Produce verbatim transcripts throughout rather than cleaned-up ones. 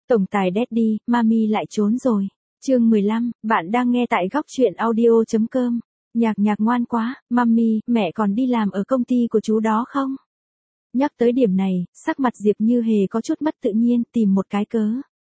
Tổng tài Daddy, Mami lại trốn rồi. Chương mười lăm, bạn đang nghe tại góc truyện audio chấm com. Nhạc nhạc ngoan quá, Mami, mẹ còn đi làm ở công ty của chú đó không? Nhắc tới điểm này, sắc mặt Diệp Như Hề có chút mất tự nhiên, tìm một cái cớ.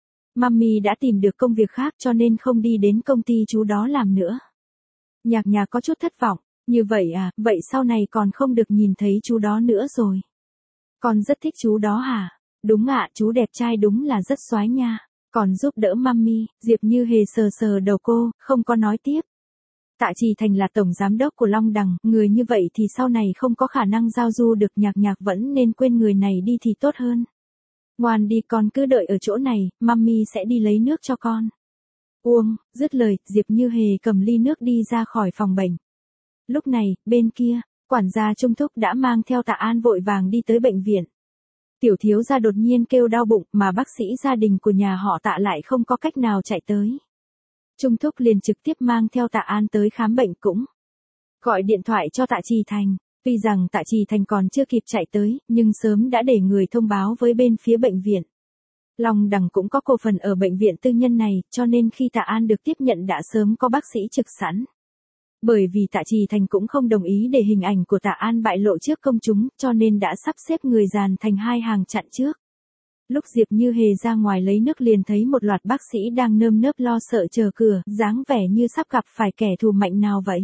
Mami đã tìm được công việc khác cho nên không đi đến công ty chú đó làm nữa. Nhạc nhạc có chút thất vọng, như vậy à, vậy sau này còn không được nhìn thấy chú đó nữa rồi. Con rất thích chú đó hả? Đúng ạ, chú đẹp trai đúng là rất xoái nha. Còn giúp đỡ Mami, Diệp Như Hề sờ sờ đầu cô, không có nói tiếp. Tạ Trì Thành là tổng giám đốc của Long Đằng, người như vậy thì sau này không có khả năng giao du được, nhạc nhạc vẫn nên quên người này đi thì tốt hơn. Ngoan đi, con cứ đợi ở chỗ này, Mami sẽ đi lấy nước cho con. Uông, dứt lời, Diệp Như Hề cầm ly nước đi ra khỏi phòng bệnh. Lúc này, bên kia, quản gia Trung Thúc đã mang theo Tạ An vội vàng đi tới bệnh viện. Tiểu thiếu gia đột nhiên kêu đau bụng mà bác sĩ gia đình của nhà họ Tạ lại không có cách nào chạy tới. Trung Thúc liền trực tiếp mang theo Tạ An tới khám bệnh, cũng gọi điện thoại cho Tạ Trì Thành. Tuy rằng Tạ Trì Thành còn chưa kịp chạy tới, nhưng sớm đã để người thông báo với bên phía bệnh viện. Long Đằng cũng có cổ phần ở bệnh viện tư nhân này, cho nên khi Tạ An được tiếp nhận đã sớm có bác sĩ trực sẵn. Bởi vì Tạ Trì Thành cũng không đồng ý để hình ảnh của Tạ An bại lộ trước công chúng, cho nên đã sắp xếp người dàn thành hai hàng chặn trước. Lúc Diệp Như Hề ra ngoài lấy nước liền thấy một loạt bác sĩ đang nơm nớp lo sợ chờ cửa, dáng vẻ như sắp gặp phải kẻ thù mạnh nào vậy.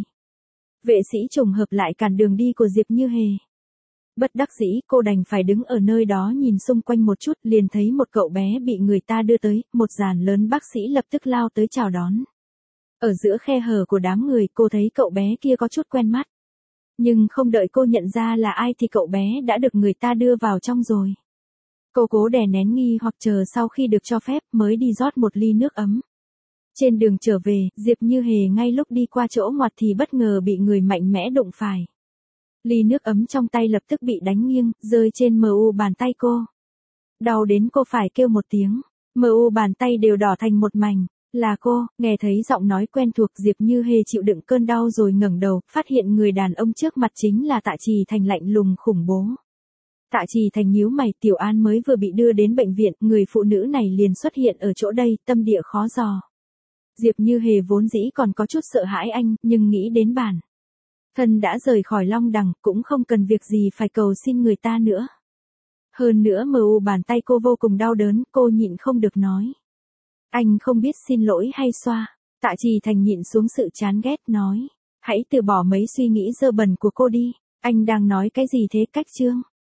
Vệ sĩ trùng hợp lại cản đường đi của Diệp Như Hề. Bất đắc dĩ, cô đành phải đứng ở nơi đó nhìn xung quanh một chút, liền thấy một cậu bé bị người ta đưa tới, một dàn lớn bác sĩ lập tức lao tới chào đón. Ở giữa khe hở của đám người, cô thấy cậu bé kia có chút quen mắt. Nhưng không đợi cô nhận ra là ai thì cậu bé đã được người ta đưa vào trong rồi. Cô cố đè nén nghi hoặc chờ sau khi được cho phép mới đi rót một ly nước ấm. Trên đường trở về, Diệp Như Hề ngay lúc đi qua chỗ ngoặt thì bất ngờ bị người mạnh mẽ đụng phải. Ly nước ấm trong tay lập tức bị đánh nghiêng, rơi trên mờ u bàn tay cô. Đau đến cô phải kêu một tiếng, mờ u bàn tay đều đỏ thành một mảnh. Là cô, nghe thấy giọng nói quen thuộc, Diệp Như Hề chịu đựng cơn đau rồi ngẩng đầu, phát hiện người đàn ông trước mặt chính là Tạ Trì Thành lạnh lùng khủng bố. Tạ Trì Thành nhíu mày, Tiểu An mới vừa bị đưa đến bệnh viện, người phụ nữ này liền xuất hiện ở chỗ đây, tâm địa khó dò. Diệp Như Hề vốn dĩ còn có chút sợ hãi anh, nhưng nghĩ đến bản thân đã rời khỏi Long Đằng, cũng không cần việc gì phải cầu xin người ta nữa. Hơn nữa mờ u bàn tay cô vô cùng đau đớn, cô nhịn không được nói. Anh không biết xin lỗi hay xoa. Tạ Trì Thành nhịn xuống sự chán ghét, nói. Hãy từ bỏ mấy suy nghĩ dơ bẩn của cô đi. Anh đang nói cái gì thế, Cách Trương?